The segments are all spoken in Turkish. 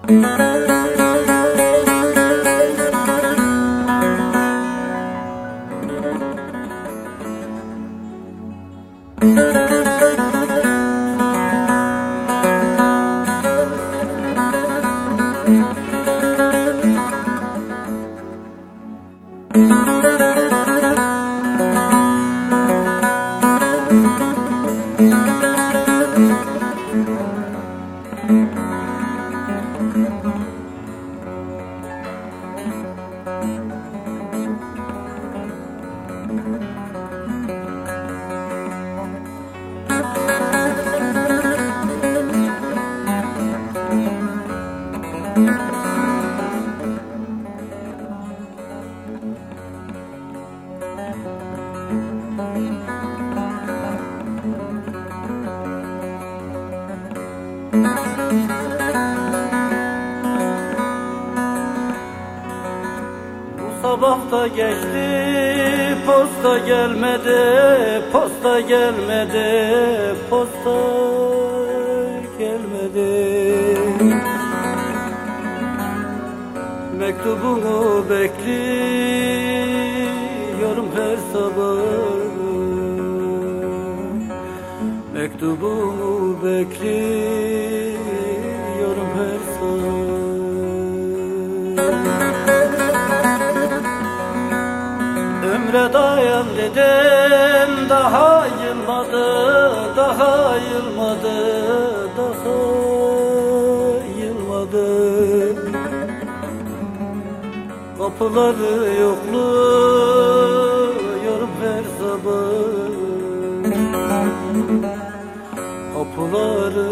Sabah da geçti, posta gelmedi, posta gelmedi, posta gelmedi. Mektubunu bekliyorum her sabah, mektubunu bekliyorum her sabah. Ömre dayan dedim, daha yılmadı, daha yılmadı, daha yılmadı. Kapıları yokluyorum her sabah, kapıları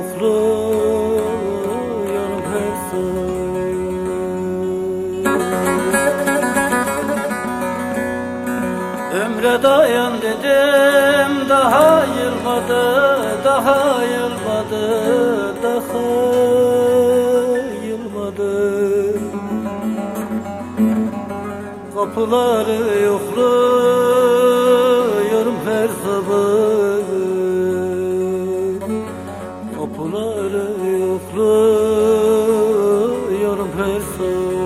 yokluyorum her sabah. Ömre dayan dedim, daha yılmadı, daha yılmadı, daha yılmadı. Kapıları yokluyorum her sabah, kapıları yokluyorum her sabah.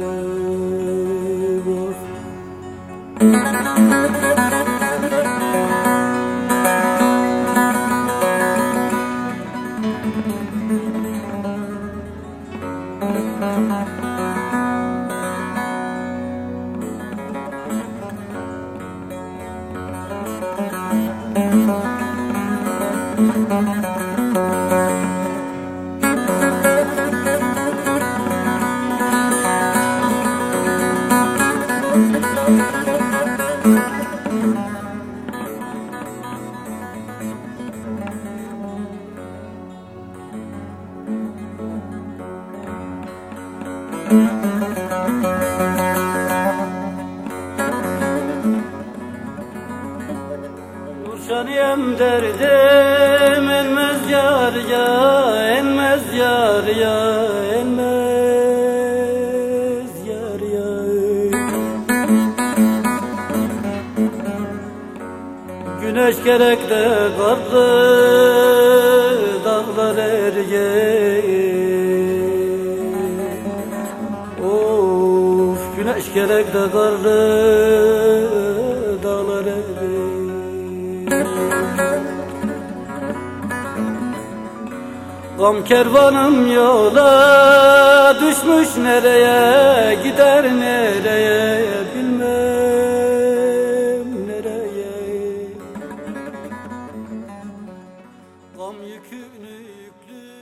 Nurşaniyem derdim, enmez yar ya, enmez yar ya, enmez yar ya. Güneş gerek de karlı dağlar of, güneş gerek de karlı dağlar Gam kervanım yola düşmüş nereye, gider nereye bilmem nereye. Gam yükünü yüklü